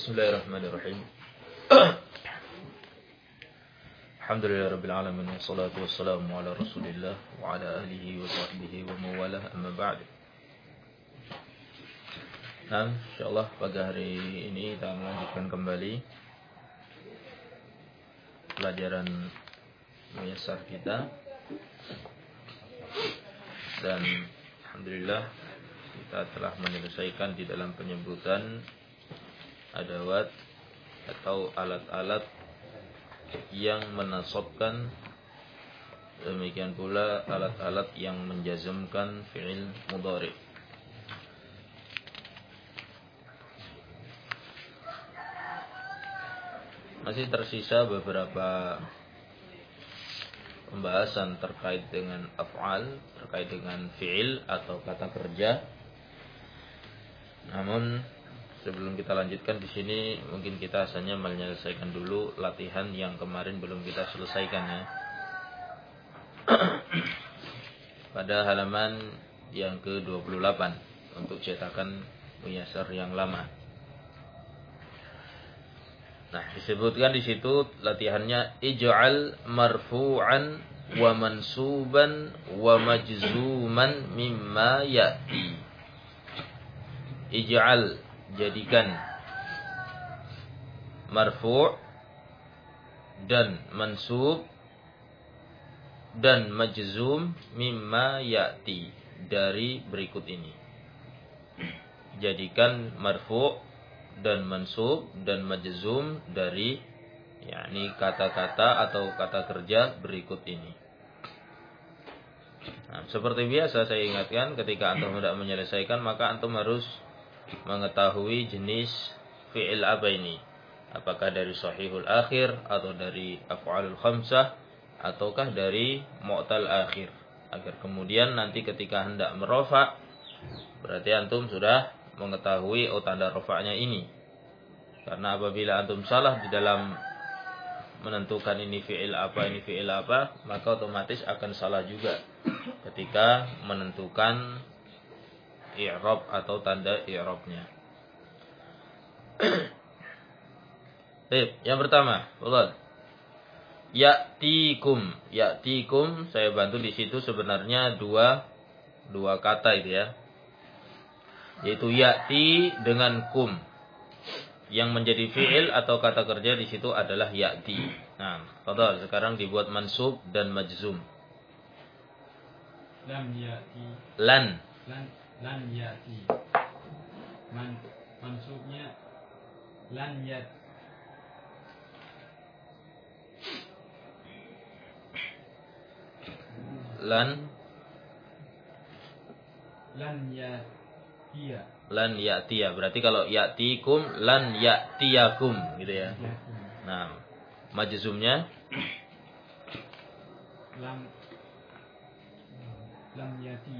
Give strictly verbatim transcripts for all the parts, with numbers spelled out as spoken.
Bismillahirrahmanirrahim. Alhamdulillahirabbil alamin wassalatu wassalamu ala Rasulillah wa ala alihi wa sahbihi wa mawalah, amma ba'd. Nah, insyaallah pada hari ini kita melanjutkan kembali pelajaran Muyassar kita. Dan alhamdulillah kita telah menyelesaikan di dalam penyebutan adawat atau alat-alat yang menasabkan, demikian pula alat-alat yang menjazmkan fi'il mudhari. Masih tersisa beberapa pembahasan terkait dengan af'al, terkait dengan fi'il atau kata kerja. Namun sebelum kita lanjutkan di sini, mungkin kita hanya menyelesaikan dulu latihan yang kemarin belum kita selesaikan ya. Pada halaman yang ke dua puluh delapan untuk cetakan Muyassar yang lama. Nah, disebutkan di situ latihannya ij'al marfu'an wa mansuban wa majzuman mimma ya'ti. Ij'al, jadikan, marfu' dan mansub dan majzum mimma ya'ti, dari berikut ini. Jadikan marfu' dan mansub dan majzum dari yakni kata-kata atau kata kerja berikut ini. Nah, seperti biasa saya ingatkan, ketika antum hendak menyelesaikan maka antum harus mengetahui jenis fi'il apa ini. Apakah dari sahihul akhir atau dari af'alul khamsah ataukah dari mu'tal akhir, agar kemudian nanti ketika hendak merofa berarti antum sudah mengetahui oh tanda rofa'nya ini. Karena apabila antum salah di dalam menentukan ini fi'il apa, ini fi'il apa, maka otomatis akan salah juga ketika menentukan i'rab atau tanda i'rabnya. Baik, yang pertama, Allah. Ya'tikum, ya'tikum, saya bantu di situ sebenarnya dua dua kata itu ya. Yaitu ya'ti dengan kum. Yang menjadi fi'il atau kata kerja di situ adalah ya'ti. Nah, Allah, sekarang dibuat mansub dan majzum. Lam ya'ti. Lan. Lan lan ya'ti. Man mansubnya lan yat. Lan lan ya'tiya. Lan ya'tiya. Berarti kalau ya'tikum lan ya'tiyakum gitu ya. Nah, majzumnya lam lam ya'ti.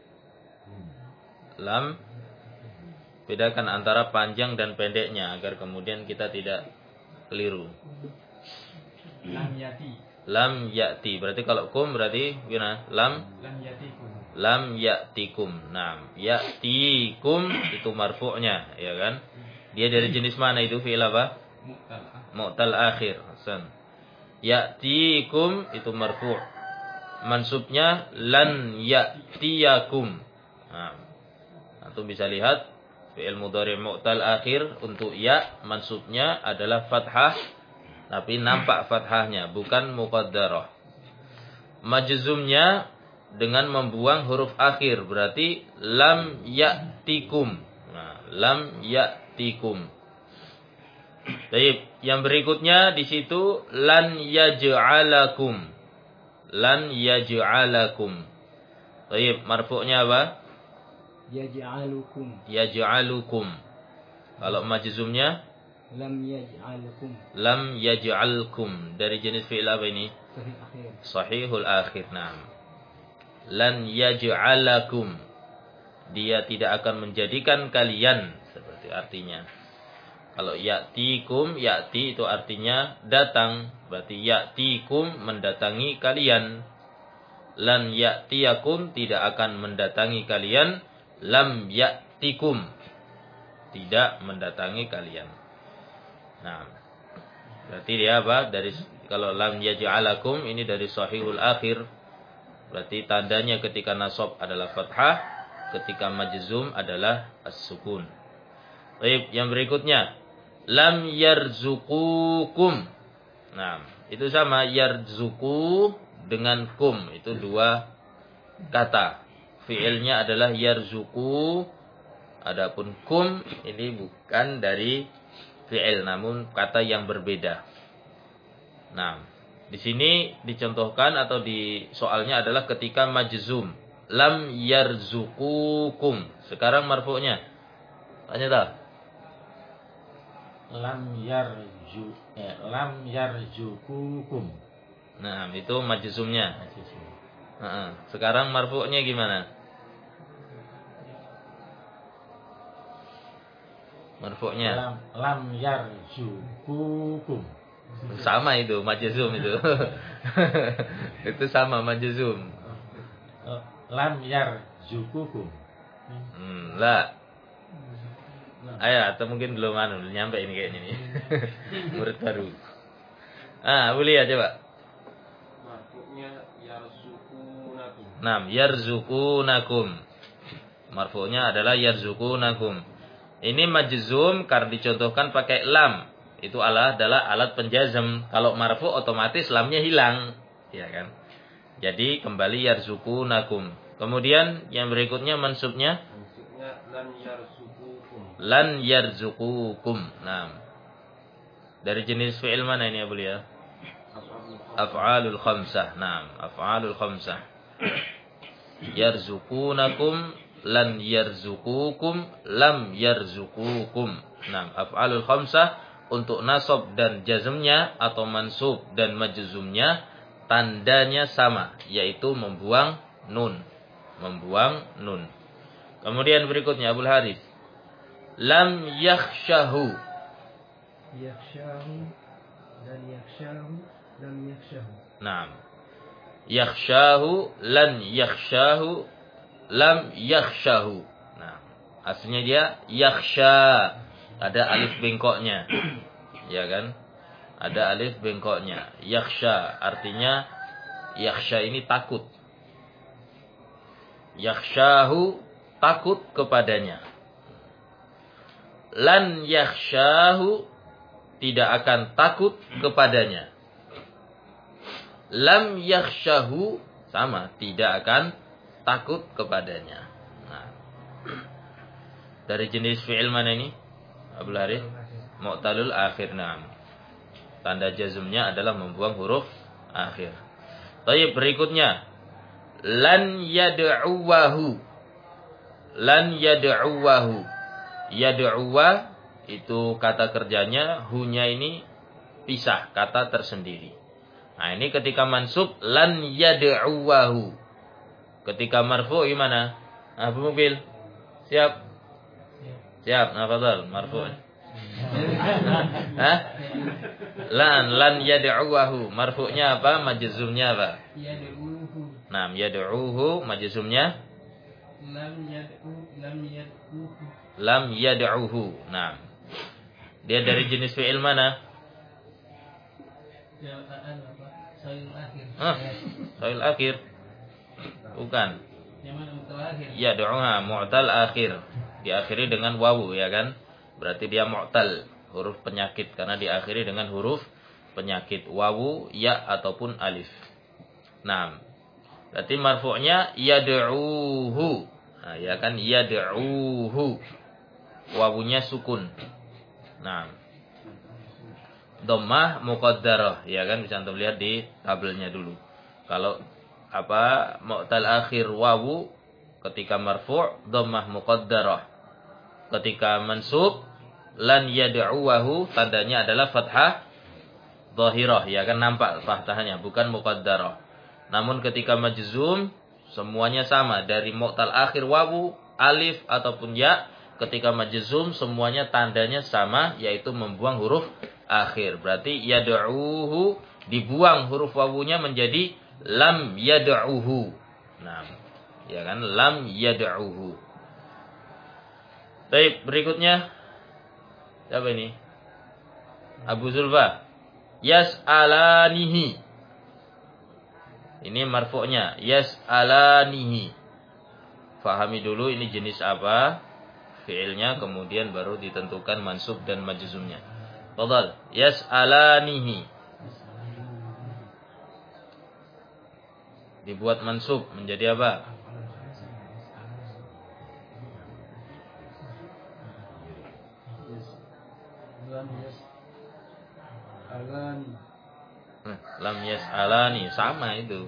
Lam, bedakan antara panjang dan pendeknya agar kemudian kita tidak keliru. Lam ya'ti. Lam ya'ti. Berarti kalau kum berarti gimana? Lam Lam ya'tikum. Lam ya'tikum. Nah, ya'tikum itu marfu'nya, ya kan? Dia dari jenis mana itu fi'il apa? Mu'tal. Mu'tal akhir. Hasan. Ya'tikum itu marfu'. Mansubnya lan ya'tiyakum. Nah, antum bisa lihat fi'il mudhari' mu'tal akhir untuk ya, mansubnya adalah fathah, tapi nampak fathahnya, bukan muqaddarah. Majzumnya dengan membuang huruf akhir, berarti lam ya'tikum. Nah, lam ya'tikum. Baik, yang berikutnya di situ lan yaj'alakum. Lan yaj'alakum. Baik, marfu'nya apa? Yaj'alukum. Yaj'alukum. Kalau majzumnya Lam yaj'alukum. lam yaj'alkum. Dari jenis fi'il apa ini? Sahih akhir. Sahihul akhir. Nah, lan yaj'alakum. Dia tidak akan menjadikan kalian, seperti artinya. Kalau ya'tikum, ya'ti itu artinya datang, berarti ya'tikum mendatangi kalian. Lan ya'tiyakum tidak akan mendatangi kalian. Lam ya'tikum tidak mendatangi kalian. Nah, berarti dia apa? Dari kalau lam yaj'alakum ini dari sahihul akhir. Berarti tandanya ketika nasab adalah fathah, ketika majzum adalah as-sukun. Baik, yang berikutnya lam yarzuqukum. Nah, itu sama yarzuku dengan kum, itu dua kata. Fiilnya adalah yarzuku. Adapun kum ini bukan dari fiil namun kata yang berbeda. Nah, di sini dicontohkan atau di soalnya adalah ketika majzum. Lam yarzuqukum. Sekarang marfu'nya. Tanya tak? Lam yarju eh, lam yarjukukum. Nah, itu majzumnya. Majzum. Heeh. Sekarang marfu'nya gimana? Marfu'nya. Lam lam yarjukukum. Sama itu, majzum itu. Itu sama majzum. Lam yarjukukum. Hmm, lah. Ayo, atau mungkin belum anu, belum nyampe ini kayaknya nih. Murid baru. Ah, boleh ya coba. Marfu'nya yarzuqunakum. Naam, yarzuqunakum. Marfu'nya adalah yarzuqunakum. Ini majzum karena dicontohkan pakai lam. Itu adalah adalah alat penjazm. Kalau marfu otomatis lamnya hilang, ya kan? Jadi kembali yarzuqunakum. Kemudian yang berikutnya mansubnya Maksudnya lan yarzuqukum. lan yarzuqukum. Nah, dari jenis fi'il mana ini ya Bu ya? Af'alul khamsah. Naam, af'alul khamsah. Yarzuqunakum, lan yarzuqukum, lam yarzuqukum. Naam, af'alul khamsah untuk nasab dan jazmnya atau mansub dan majzumnya tandanya sama, yaitu membuang nun. Membuang nun. Kemudian berikutnya Abul Haris. Lam yakhshahu. Yakhshahu dan yakhshahu lam yakhshahu. Naam. Yakhshahu, lan yakhshahu, lam yakhshahu. Nah, aslinya dia yakhsha. Ada alif bengkoknya. Ya kan? Ada alif bengkoknya. Yakhsha artinya yakhsha ini takut. Yakhshahu takut kepadanya. Lan yakhshahu tidak akan takut kepadanya. Lam yakhshahu sama, tidak akan takut kepadanya. Nah, dari jenis fi'il mana ini? Abdul Harith? Mu'talul akhir. Naam. Tanda jazmnya adalah membuang huruf akhir. Baik, berikutnya lan yad'uwahu. Lan yad'uwahu. Yad'uwa itu kata kerjanya, hunya ini pisah, kata tersendiri. Nah, ini ketika mansub lan yad'uwahu. Ketika marfu gimana? Abu Mobil. Siap? Siap, nah fadhal, marfu. Hah? Lan lan yad'uwahu. Marfu'nya apa? Majzumnya apa? Yad'uhu. Naam, yad'uhu majzumnya Lam yad'u lam yad'uhu. lam yad'uhu. Naam. Dia dari jenis fi'il mana? Jawaan apa? Soil akhir. Ah, soil akhir. Bukan. Yang mana mutal akhir? Yad'uha mu'tal akhir. Diakhiri dengan wawu, ya kan? Berarti dia mu'tal, huruf penyakit karena diakhiri dengan huruf penyakit, wawu, ya ataupun alif. Naam. Berarti marfu'nya yad'uhu. Nah, ya kan yad'uhu. Wawunya sukun. Naam. Dhammah muqaddarah, ya kan, bisa antum lihat di tabelnya dulu. Kalau apa mu'tal akhir wawu ketika marfu' dhammah muqaddarah. Ketika mansub lan yad'uwahu tandanya adalah fathah dhahirah, ya kan, nampak fathahnya bukan muqaddarah. Namun ketika majzum semuanya sama, dari mu'tal akhir wawu, alif ataupun ya. Ketika majzum semuanya tandanya sama, yaitu membuang huruf akhir. Berarti yad'uhu dibuang huruf wawunya menjadi lam yad'uhu. Nah, ya kan, lam yad'uhu. Baik, berikutnya siapa ini? Abu Zulfa. Yas'alanihi. Ini marfu'nya. Yas'alanihi. Fahami dulu ini jenis apa fi'ilnya, kemudian baru ditentukan mansub dan majzumnya. Fadhal. Yas'alanihi. Dibuat mansub menjadi apa? Lam yas'alani. Lam yas'alani, sama itu.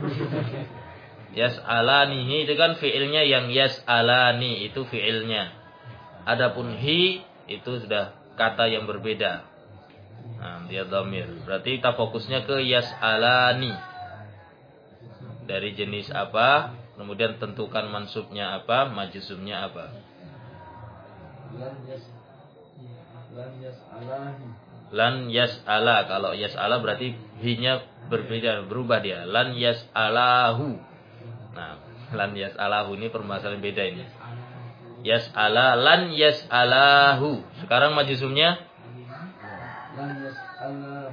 Yas'alanihi itu kan fi'ilnya, yang yas'alani itu fi'ilnya. Adapun hi itu sudah kata yang berbeda. Nah, dia dhamir. Berarti kita fokusnya ke yas'alani. Dari jenis apa, kemudian tentukan mansubnya apa, majzumnya apa. Lam yas Lam yas'alahi. Lan yas'ala, kalau yas'ala berarti hi-nya berbeda, berubah dia. Lan yas'alahu. Nah, lan yas'alahu ini permasalahan beda ini. Yas'ala, lan yas'alahu. Sekarang majzumnya Lam yas'alah.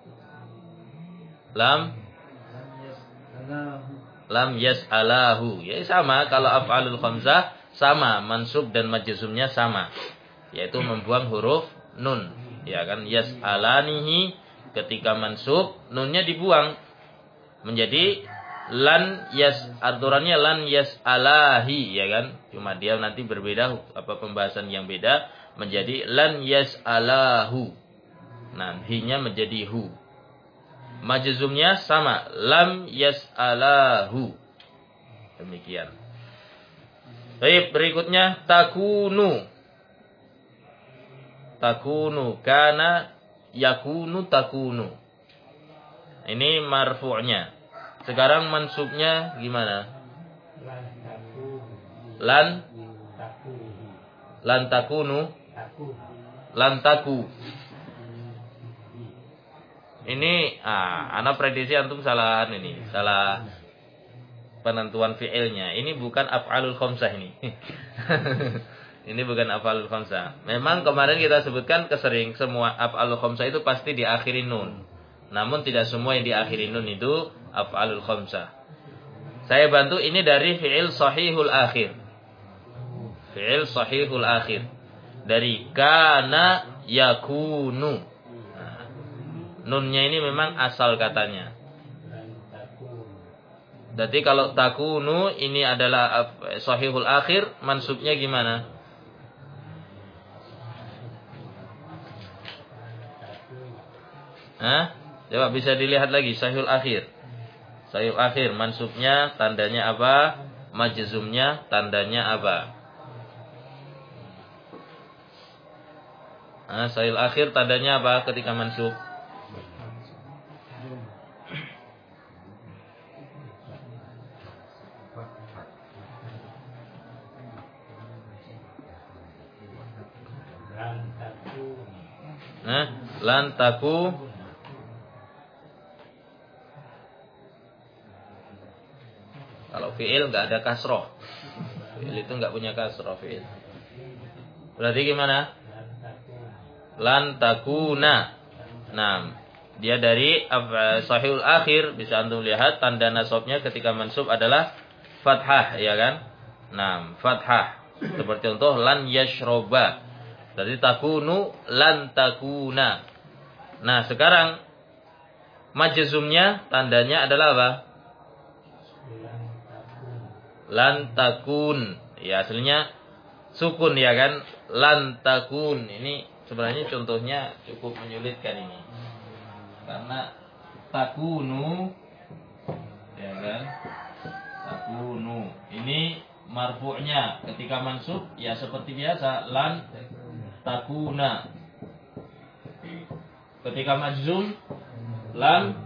lam Lam yas'alahu. lam yas'alahu. Ya sama, kalau af'alul khamsah sama, mansub dan majzumnya sama, yaitu membuang huruf nun. Ya kan, yas'alanihi ketika mansub nunnya dibuang menjadi lan yas, aturannya lan yas'alahi, ya kan? Cuma dia nanti berbeda, apa pembahasan yang beda, menjadi lan yas'alahu. Nah, hi-nya menjadi hu. Majzumnya sama, lam yas'alahu. Demikian. Baik, berikutnya takunu. Takunu, kana yakunu takunu. Ini marfu'nya. Sekarang mansubnya gimana? Lan lan takunu. Lan taku. Ini ah, ana prediksi antum salah ini, salah penentuan fi'ilnya. Ini bukan af'alul khamsah ini. Ini bukan af'alul khamsah. Memang kemarin kita sebutkan kesering semua af'alul khamsah itu pasti diakhiri nun. Namun tidak semua yang diakhiri nun itu af'alul khamsah. Saya bantu ini dari fi'il sahihul akhir. Fi'il sahihul akhir. Dari kana yakunu. Nah, nunnya ini memang asal katanya. Jadi kalau takunu ini adalah sahihul akhir, mansubnya gimana? Hah? Coba bisa dilihat lagi sahihul akhir. Sahihul akhir mansubnya tandanya apa? Majzumnya tandanya apa? Nah, sahihul akhir tandanya apa ketika mansub? Nah, lan taku. Kalau fi'il enggak ada kasroh. Fi'il itu enggak punya kasroh fi'il. Berarti gimana? Lan takuna. Nah, dia dari sahihul akhir, bisa antum lihat tanda nasabnya ketika mansub adalah fathah, ya kan? Nah, fathah. Seperti contoh lan yashroba. Berarti takunu lan takuna. Nah, sekarang majzumnya tandanya adalah apa? Lan takun. Ya, aslinya sukun, ya kan? Lan takun. Ini sebenarnya contohnya cukup menyulitkan ini. Karena takunu, ya kan? Takunu. Ini marfu'nya ketika mansub ya seperti biasa, lan takuna. Ketika majzum lam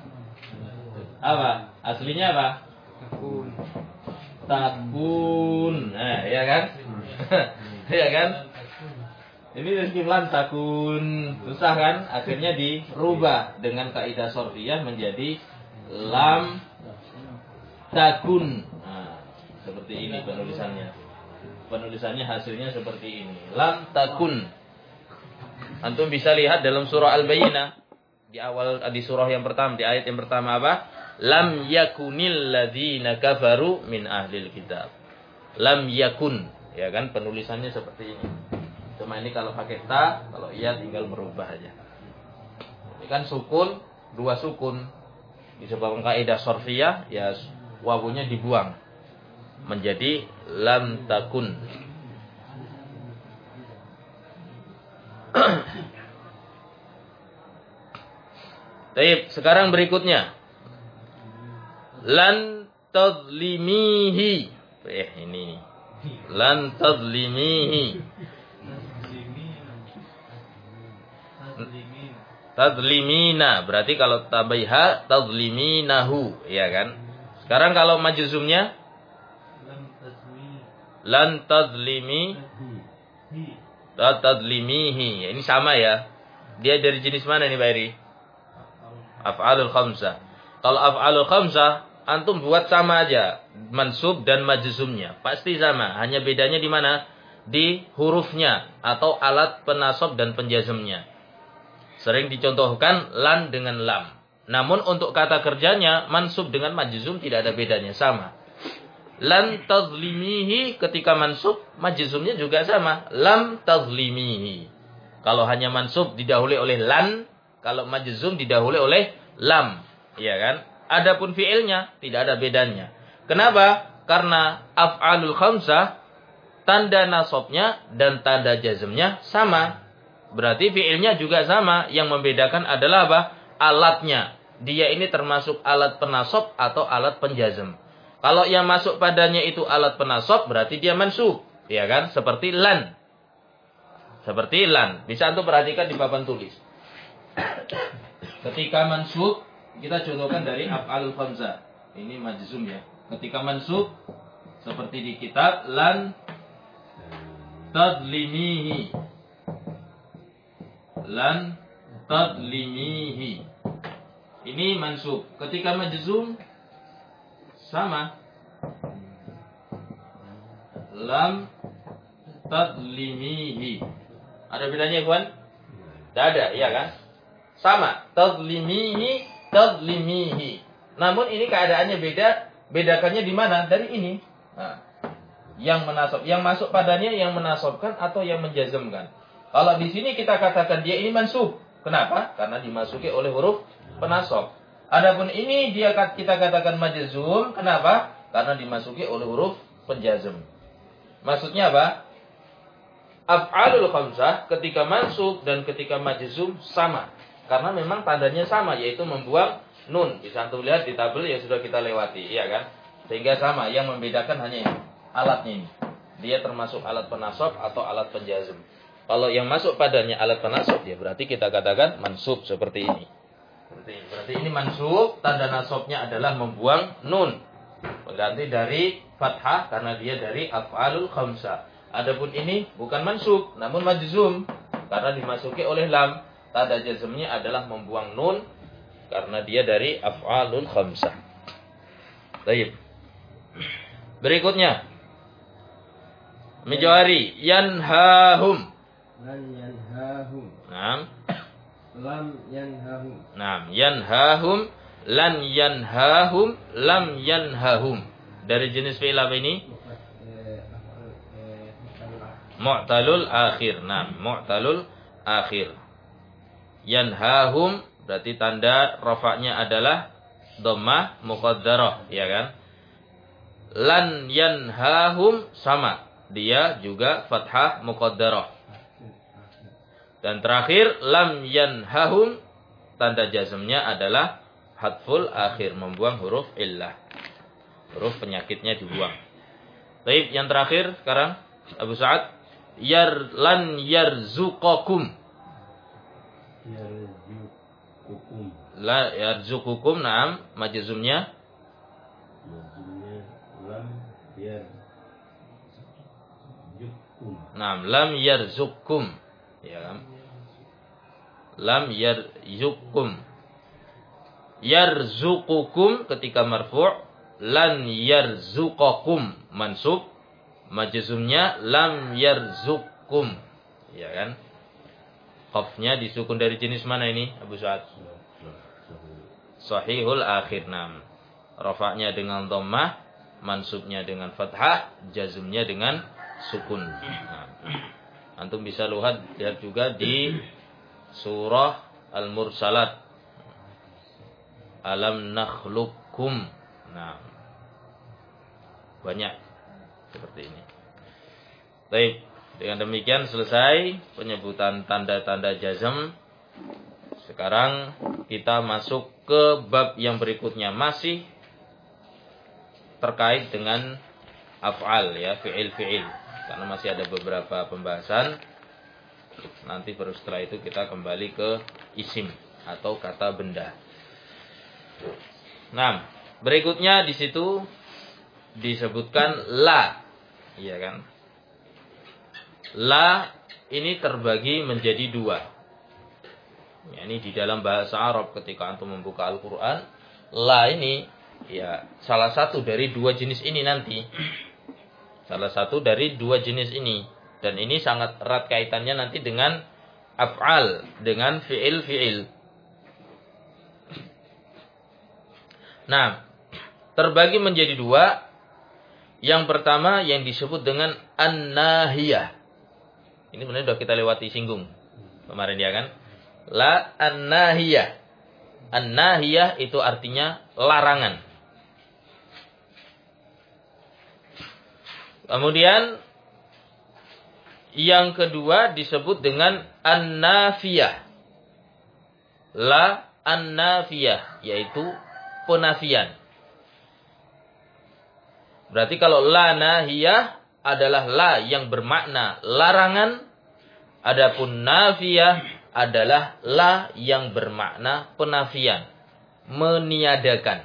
apa? Aslinya apa? Takun. Takun. Nah, ya kan? Ya kan? Ini rezeki lan takun. Susah kan? Akhirnya dirubah dengan kaidah sorfiyah menjadi lam takun. Nah, seperti ini penulisannya. Penulisannya hasilnya seperti ini. Lam takun. Antum bisa lihat dalam surah Al-Bayyinah di awal di surah yang pertama, di ayat yang pertama apa? Lam yakunil ladzina kafaru min ahlil kitab. Lam yakun, ya kan penulisannya seperti ini. Cuma ini kalau pakai ta, kalau iya tinggal merubah aja. Ini kan sukun, dua sukun. Disebabkan kaidah sorfiyah, ya wawunya dibuang menjadi lam takun. Baik, sekarang berikutnya. Lan tadlimihi. Eh ini. Lan tadlimihi. Tadlimina, berarti kalau tabaiha tadliminahu, ya kan? Sekarang kalau majzumnya lan tadlimi tadlimihi. Ya, ini sama ya. Dia dari jenis mana nih, Pak Eri? Af'alul khamsah. Kalau af'alul khamsah antum buat sama aja, mansub dan majzumnya pasti sama. Hanya bedanya di mana? Di hurufnya atau alat penasab dan penjazmnya. Sering dicontohkan lan dengan lam. Namun untuk kata kerjanya mansub dengan majzum tidak ada bedanya, sama. Lan tazlimihi ketika mansub, majzumnya juga sama. Lam tazlimihi. Kalau hanya mansub didahului oleh lan, kalau majzum didahului oleh lam, ya kan? Adapun fiilnya tidak ada bedanya. Kenapa? Karena af'alul khamsah tanda nasabnya dan tanda jazmnya sama. Berarti fiilnya juga sama. Yang membedakan adalah apa? Alatnya. Dia ini termasuk alat penasab atau alat penjazm. Kalau yang masuk padanya itu alat penasab, berarti dia mansub, ya kan? Seperti lan. Seperti lan. Bisa antum perhatikan di papan tulis. Ketika mansub, kita contohkan dari af'alul khamsah. Ini majzum ya. Ketika mansub, seperti di kitab, lan tadlimihi. Lan tadlimihi. Ini mansub. Ketika majzum, sama. Lam tadlimihi. Ada bedanya, kawan? Tidak ada, iya kan? Sama. Tadlimihi, tadlimihi. Namun ini keadaannya beda. Bedakannya di mana? Dari ini. Nah, yang menasab, yang masuk padanya yang menasabkan atau yang menjazmkan. Kalau di sini kita katakan dia ini mansub. Kenapa? Karena dimasuki oleh huruf penasab. Adapun ini dia kita katakan majzum. Kenapa? Karena dimasuki oleh huruf penjazm. Maksudnya apa? Af'alul khamsah ketika mansub dan ketika majzum sama. Karena memang tandanya sama, yaitu membuang nun. Bisa antum lihat di tabel yang sudah kita lewati, ya kan? Sehingga sama, yang membedakan hanya ini, alatnya ini. Dia termasuk alat penasab atau alat penjazm. Kalau yang masuk padanya alat penasab, ya berarti kita katakan mansub seperti ini. Berarti, berarti ini mansub, tanda nasabnya adalah membuang nun. Berganti dari fathah karena dia dari af'alul khamsah. Adapun ini bukan mansub, namun majzum karena dimasuki oleh lam. Tanda jazmnya adalah membuang nun karena dia dari af'alul khamsah. Baik. Berikutnya. Mijawari yanhahum. Lan yanhahum. Naam. Lam yanhahum. Naam, yanhahum, lan yanhahum, lam yanhahum. Dari jenis fi'il apa ini? Mu'talul akhir. Naam, mu'talul akhir. Yanhahum berarti tanda rafa'nya adalah dhammah muqaddarah, ya kan? Lan yanhahum sama, dia juga fathah muqaddarah. Dan terakhir lam yanhahum tanda jazmnya adalah hadful akhir, membuang huruf illah. Huruf penyakitnya dibuang. Baik, yang terakhir sekarang Abu Sa'ad, yar lan yarzuqakum. Yarzuqukum. La yarzuqukum, naam, majzumnya Majzumnya lam yarzuqukum. naam, lam yarzuqkum, ya kan? Lam yarzuqkum. Yarzuqukum ketika marfu', lan yarzuqakum mansub, majzumnya lam yarzuqkum, ya kan? Khafnya disukun dari jenis mana ini Abu Sa'ad? Sahihul akhir. Nam. Rafa'nya dengan dhammah, mansubnya dengan fathah, jazmnya dengan sukun. Nah, antum bisa lihat lihat juga di surah Al-Mursalat. Alam nakhluqukum. Nah, banyak seperti ini. Baik, dengan demikian selesai penyebutan tanda-tanda jazm. Sekarang kita masuk ke bab yang berikutnya, masih terkait dengan af'al ya, fi'il-fi'il. Karena masih ada beberapa pembahasan. Nanti baru setelah itu kita kembali ke isim atau kata benda. Nah, berikutnya di situ disebutkan la. Iya kan? La ini terbagi menjadi dua. Ya, ini di dalam bahasa Arab ketika antum membuka Al-Qur'an, la ini ya salah satu dari dua jenis ini nanti. Salah satu dari dua jenis ini. Dan ini sangat erat kaitannya nanti dengan af'al, dengan fi'il-fi'il. Nah, terbagi menjadi dua. Yang pertama yang disebut dengan an-nahiyah. Ini sebenarnya sudah kita lewati singgung kemarin ya kan? La an-nahiyah. An-nahiyah itu artinya larangan. Kemudian yang kedua disebut dengan an-nafiyah. La an-nafiyah, yaitu penafian. Berarti kalau la nahiyah adalah la yang bermakna larangan, adapun nafiyah adalah la yang bermakna penafian, meniadakan.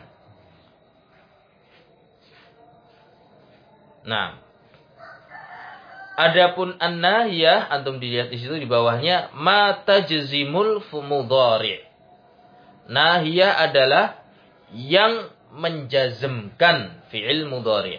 Nah, adapun an-nahiyah, antum dilihat di situ di bawahnya, ma tajzimul mudhari'. Nahiyah adalah yang menjazmkan fi'il mudhari'.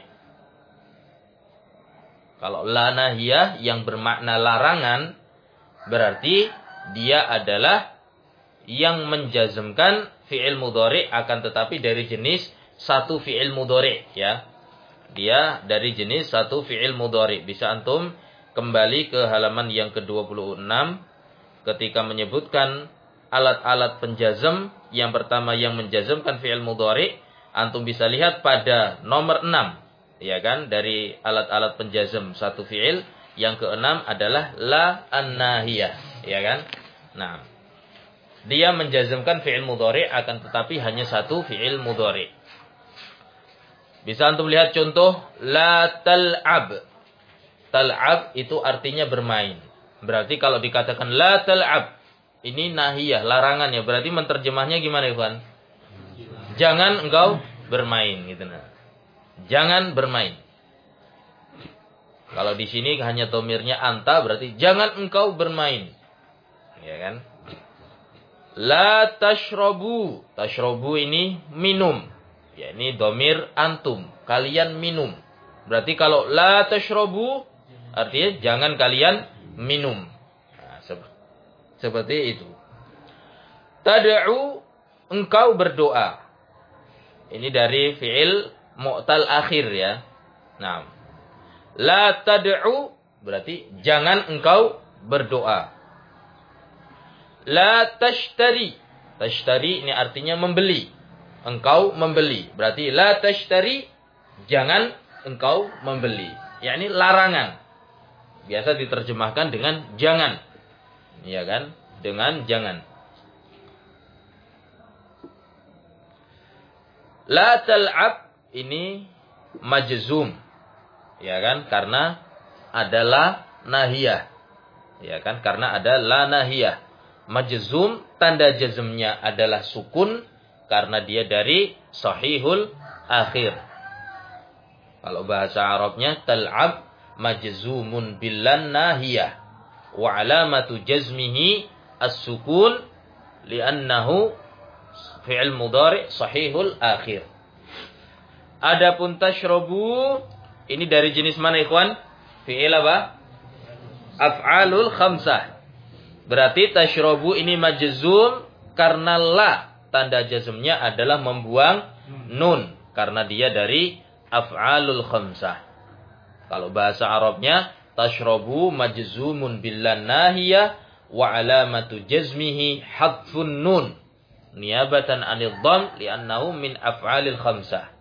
Kalau la nahiyah yang bermakna larangan, berarti dia adalah yang menjazmkan fi'il mudhari', akan tetapi dari jenis satu fi'il mudhari', ya. Dia dari jenis satu fi'il mudhari'. Bisa antum kembali ke halaman yang ke dua puluh enam ketika menyebutkan alat-alat penjazm. Yang pertama yang menjazmkan fi'il mudhari', antum bisa lihat pada nomor enam, ya kan, dari alat-alat penjazm satu fi'il. Yang keenam adalah la an-nahiyah, ya kan. Nah, dia menjazmkan fi'il mudhari' akan tetapi hanya satu fi'il mudhari'. Bisa antum lihat contoh la tal'ab. Tal'ab itu artinya bermain. Berarti kalau dikatakan la tal'ab, ini nahiyah, larangan ya. Berarti menterjemahnya gimana, Ikhwan? Jangan engkau bermain gitu nah. Jangan bermain. Kalau di sini hanya domirnya anta, berarti jangan engkau bermain. Ya kan? La tashrabu. Tashrabu ini minum. Ya, ini domir antum, kalian minum. Berarti kalau la tashrabu artinya jangan kalian minum. Nah, seperti, seperti itu. Tad'u, engkau berdoa. Ini dari fi'il mu'tal akhir ya. Nah, la tad'u berarti jangan engkau berdoa. La tashtari. Tashtari ini artinya membeli. Engkau membeli. Berarti la tashtari, jangan engkau membeli. Ya, ini larangan. Biasa diterjemahkan dengan jangan. Iya kan? Dengan jangan. La tal'ab ini majzum. Ya kan? Karena adalah nahiyah. Ya kan? Karena ada la nahiyah. Majzum, tanda jazmnya adalah sukun karena dia dari sahihul akhir. Kalau bahasa Arabnya tal'ab majzumun billan nahiyah wa alamatu jazmihi as-sukun li'annahu fi'il mudhari' sahihul akhir. Adapun tashrabu ini dari jenis mana, ikhwan? Fi'il apa? Af'alul khamsah. Berarti tashrobu ini majzum karena la. Tanda jazmnya adalah membuang nun. Karena dia dari af'alul khamsah. Kalau bahasa Arabnya, tashrobu majzumun billan nahiyah wa alamatu jazmihi hadfun nun. Niyabatan anil dham li'annahu min af'alil khamsah.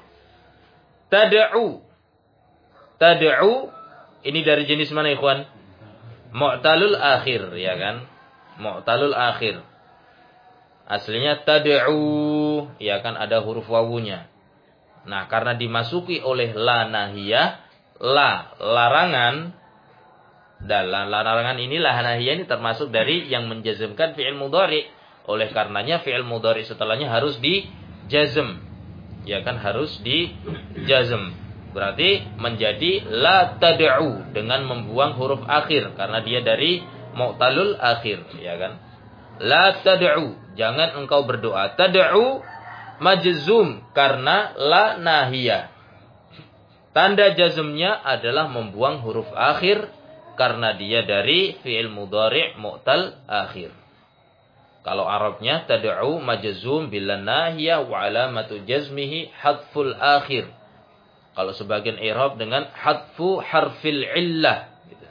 Tad'u. Tad'u. Ini dari jenis mana ikhwan? Mu'talul akhir, ya kan? Mu'talul akhir. Aslinya tad'u, ya kan ada huruf wawunya. Nah, karena dimasuki oleh la nahiyah, la larangan, dan larangan ini la nahiyah ini termasuk dari yang menjazmkan fi'il mudhari. Oleh karenanya fi'il mudhari setelahnya harus dijazm. Ya kan harus dijazm. Berarti menjadi la tad'u dengan membuang huruf akhir karena dia dari mu'talul akhir, ya kan? La tad'u, jangan engkau berdoa. Tad'u majzum karena la nahiyah. Tanda jazmnya adalah membuang huruf akhir karena dia dari fi'il mudhari' mu'tal akhir. Kalau Arabnya tad'u majzum bil nahiyah wa alamatu jazmihi hadful akhir. Kalau sebagian i'rab dengan hadfu harfil illah gitu.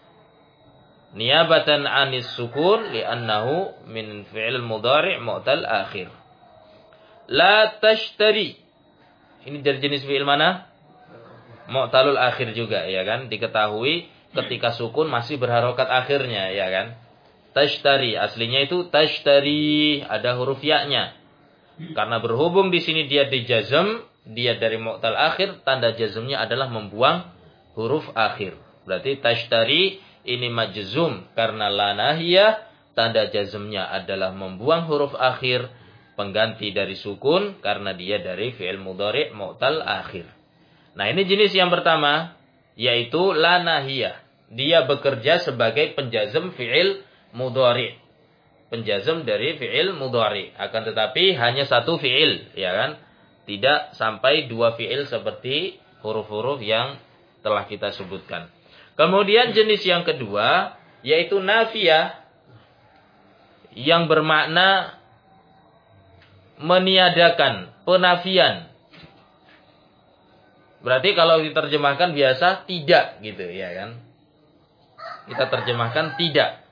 Niyabatan anis sukun li'annahu min fi'il mudhari' mu'tal akhir. La tashtari. Ini dari jenis fi'il mana? Mu'talul akhir juga, ya kan? Diketahui ketika sukun masih berharokat akhirnya, ya kan? Tashtari, aslinya itu tashtari, ada huruf ya-nya. Karena berhubung di sini dia dijazm, dia dari mu'tal akhir, tanda jazmnya adalah membuang huruf akhir. Berarti tashtari ini majzum karena la nahiyah, tanda jazmnya adalah membuang huruf akhir, pengganti dari sukun karena dia dari fi'il mudhari' mu'tal akhir. Nah, ini jenis yang pertama, yaitu la nahiyah. Dia bekerja sebagai penjazm fi'il mudhari'. Penjazm dari fi'il mudhari'. Akan tetapi hanya satu fi'il, ya kan? Tidak sampai dua fi'il seperti huruf-huruf yang telah kita sebutkan. Kemudian jenis yang kedua, yaitu nafiyah, yang bermakna meniadakan, penafian. Berarti kalau diterjemahkan biasa tidak gitu, ya kan? Kita terjemahkan tidak.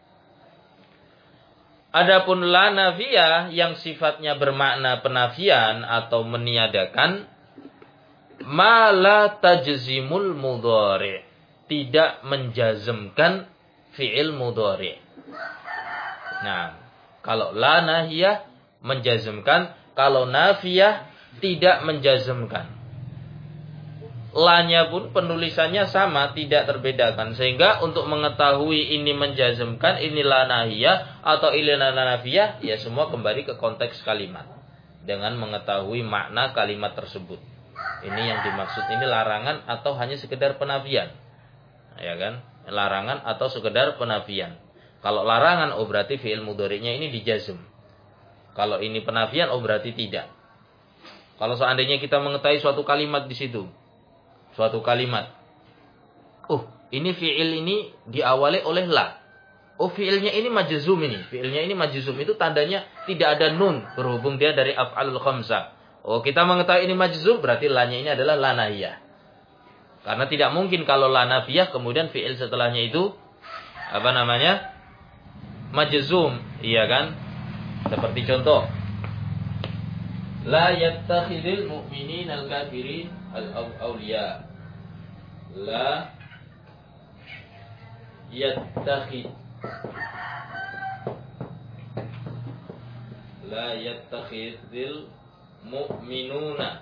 Adapun la nafiyah yang sifatnya bermakna penafian atau meniadakan, ma la tajzimul mudhari', tidak menjazmkan fi'il mudhari'. Nah, kalau la nahiyah menjazmkan, kalau nafiyah tidak menjazmkan. La-nya pun penulisannya sama, tidak terbedakan. Sehingga untuk mengetahui ini menjazmkan, ini la nahiyah atau ini la nafiyah, ya semua kembali ke konteks kalimat. Dengan mengetahui makna kalimat tersebut. Ini yang dimaksud, ini larangan atau hanya sekedar penafian. Ya kan? Larangan atau sekedar penafian. Kalau larangan, oh berarti fi'il mudhari'nya ini dijazm. Kalau ini penafian, oh berarti tidak. Kalau seandainya kita mengetahui suatu kalimat di situ, suatu kalimat, oh ini fi'il ini diawali oleh la, oh fi'ilnya ini majzum ini, fi'ilnya ini majzum, itu tandanya tidak ada nun, berhubung dia dari af'alul khamsah. Oh kita mengetahui ini majzum, berarti la-nya ini adalah la nahiyah. Karena tidak mungkin kalau la nafiyah kemudian fi'il setelahnya itu apa namanya? Majzum, iya kan? Seperti contoh, la yattakhidul mu'minin al-kafirin al-awliya. La yattakhid La yattakhidul mu'minuna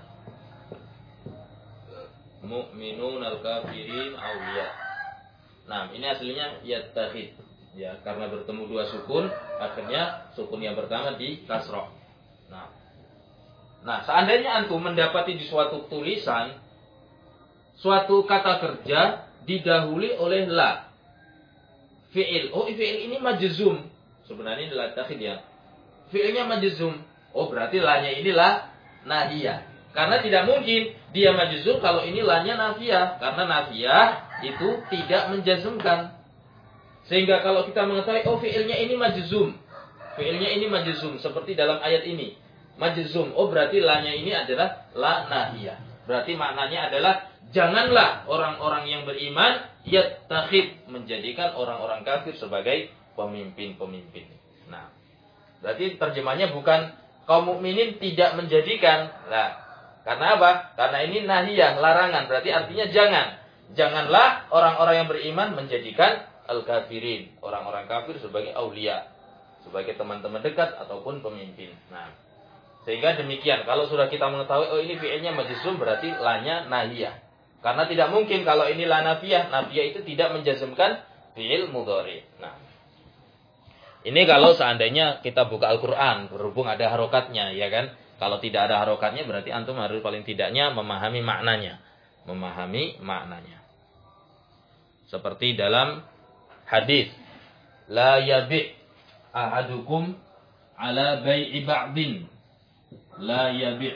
mu'minun al-kafirin awliya. Nah, ini aslinya yattakhid. Ya, karena bertemu dua sukun, akhirnya sukun yang pertama di kasroh. Nah, nah seandainya antum mendapati di suatu tulisan suatu kata kerja didahului oleh la, fi'il. Oh, fi'il ini majzum. Sebenarnya ini la takhid ya. Fi'ilnya majzum. Oh, berarti la-nya ini la nahiyah. Karena tidak mungkin dia majzum kalau ini la-nya nafiyah. Karena nafiyah itu tidak menjazmkan. Sehingga kalau kita mengetahui, oh fi'ilnya ini majzum. Fi'ilnya ini majzum. Seperti dalam ayat ini. Majzum. Oh berarti la-nya ini adalah la nahiyah. Berarti maknanya adalah, janganlah orang-orang yang beriman yattakhid, menjadikan orang-orang kafir sebagai pemimpin-pemimpin. Nah, berarti terjemahnya bukan kaum mukminin tidak menjadikan. Nah, karena apa? Karena ini nahiyah, larangan. Berarti artinya jangan. Janganlah orang-orang yang beriman menjadikan al-kafirin, orang-orang kafir sebagai aulia, sebagai teman-teman dekat ataupun pemimpin. Nah, sehingga demikian, kalau sudah kita mengetahui, oh ini fi'ilnya majzum, berarti la-nya nahiyah. Karena tidak mungkin kalau ini la nafiyah, nafiyah itu tidak menjazmkan fi'il mudhari. Nah, ini kalau seandainya kita buka Al-Quran, berhubung ada harokatnya, ya kan? Kalau tidak ada harokatnya, berarti antum harus paling tidaknya memahami maknanya. Memahami maknanya. Seperti dalam hadis, la yabi' ahadukum ala bai'i ba'din. La yabi'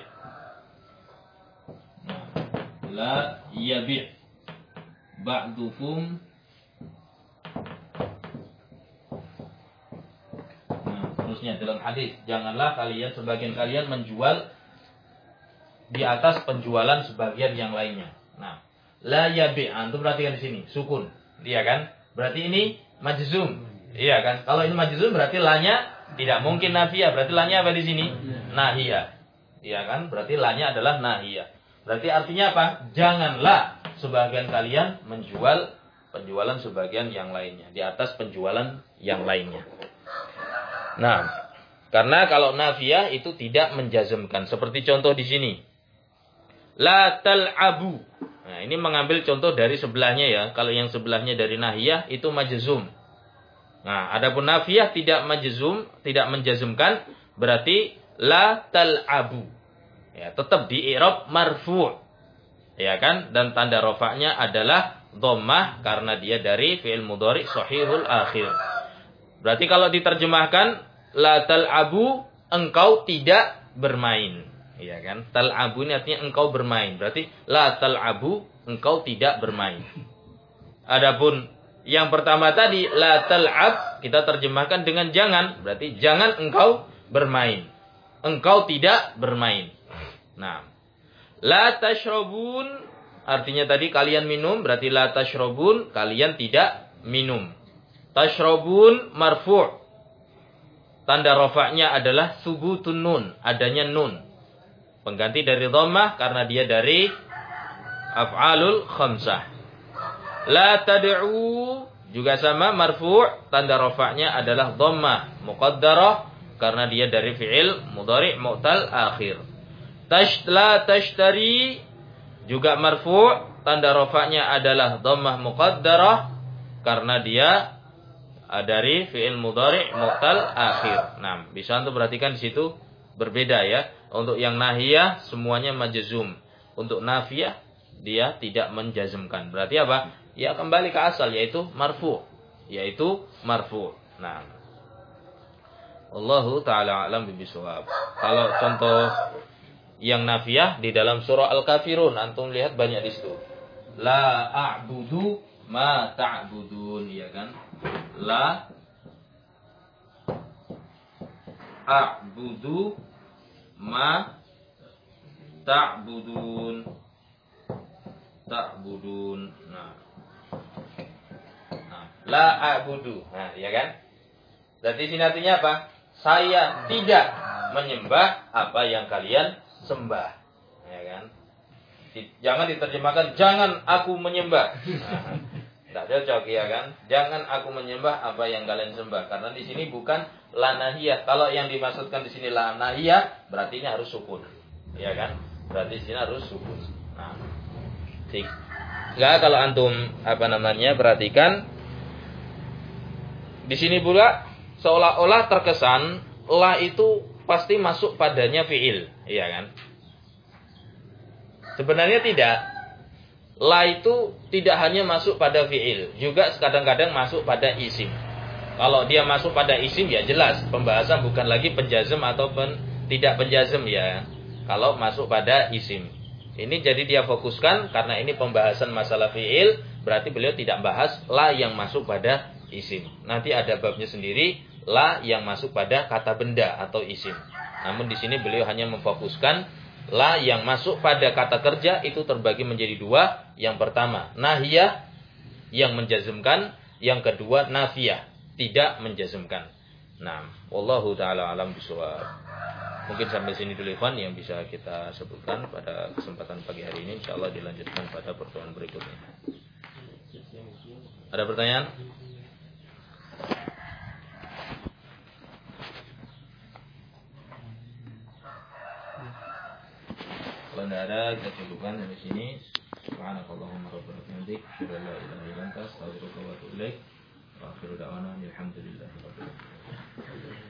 la yabi' ba'dukum. Nah, terusnya dalam hadis, janganlah kalian, sebagian kalian menjual di atas penjualan sebagian yang lainnya. Nah, la yabi', antum perhatikan di sini, sukun. Iya kan? Berarti ini majzum. Iya kan? Kalau ini majzum berarti la-nya tidak mungkin nafiyah. Berarti la-nya apa di sini? Nahiyah. Iya kan? Berarti la-nya adalah nahiyah. Berarti artinya apa? Janganlah sebagian kalian menjual penjualan sebagian yang lainnya, di atas penjualan yang lainnya. Nah, karena kalau nafiyah itu tidak menjazmkan. Seperti contoh di sini. La tal'abu. Nah, ini mengambil contoh dari sebelahnya ya. Kalau yang sebelahnya dari nahiyah itu majzum. Nah, adapun nafiyah tidak majzum, tidak menjazmkan, berarti la tal'abu. Ya, tetap di i'rab marfu'. Ya kan? Dan tanda rafa'nya adalah dhammah karena dia dari fi'il mudhari shahihul akhir. Berarti kalau diterjemahkan la tal'abu, engkau tidak bermain. Ya kan? Tal'abu ini artinya engkau bermain. Berarti la tal'abu, engkau tidak bermain. Adapun yang pertama tadi la tal'ab, kita terjemahkan dengan jangan. Berarti jangan engkau bermain. Engkau tidak bermain. Nah, la tashrabun artinya tadi kalian minum, berarti la tashrabun, kalian tidak minum. Tashrabun marfu'. Tanda rafa'nya adalah subutun nun, adanya nun. Pengganti dari dhammah karena dia dari af'alul khamsah. La tad'u juga sama marfu', tanda rafa'nya adalah dhammah muqaddarah karena dia dari fi'il mudhari' mu'tal akhir. Tash la tashtari juga marfu', tanda rafa'nya adalah dhammah muqaddarah karena dia dari fi'il mudhari' mu'tal akhir. Nah, bisa untuk perhatikan di situ berbeda ya. Untuk yang nahiyah semuanya majzum. Untuk nafiyah dia tidak menjazmkan. Berarti apa? Ya kembali ke asal yaitu marfu', yaitu marfu'. Nah, Allahu taala alam bishawab. Kalau contoh yang nafiyah di dalam surah Al-Kafirun, antum lihat banyak di situ. La a'budu ma ta'budun, ya kan? La a'budu ma ta'budun. Ta'budun. Nah. Nah, la a'budu. Nah, ya kan? Berarti sini artinya apa? Saya tidak menyembah apa yang kalian sembah. Ya kan? Jangan diterjemahkan jangan aku menyembah. Nah, tidak cocok ya kan? Jangan aku menyembah apa yang kalian sembah, karena di sini bukan la nahiyah. Kalau yang dimaksudkan di sini la nahiyah, berarti ini harus sukun. Ya kan? Berarti di sini harus sukun. Nah, enggak kalau antum apa namanya perhatikan di sini pula seolah-olah terkesan la itu pasti masuk padanya fiil, iya kan? Sebenarnya tidak. La itu tidak hanya masuk pada fiil, juga kadang-kadang masuk pada isim. Kalau dia masuk pada isim ya jelas pembahasan bukan lagi penjazm atau pen, tidak penjazm ya. Kalau masuk pada isim. Ini jadi dia fokuskan karena ini pembahasan masalah fiil, berarti beliau tidak bahas la yang masuk pada isim. Nanti ada babnya sendiri, la yang masuk pada kata benda atau isim. Namun di sini beliau hanya memfokuskan la yang masuk pada kata kerja itu terbagi menjadi dua. Yang pertama, nahiyah yang menjazmkan, yang kedua nafiyah, tidak menjazmkan. Nah, wallahu taala alam bishawab. Mungkin sampai sini dulu Ikhwan yang bisa kita sebutkan pada kesempatan pagi hari ini. Insyaallah dilanjutkan pada pertemuan berikutnya. Ada pertanyaan? Kalau tidak ada, kita cukupkan dari sini. Subhanakallahumma rabbana bihamdik, asyhadu an la ilaha illa anta, astaghfiruka wa atubu ilaik. Wa akhiru da'wana alhamdulillahi rabbil alamin.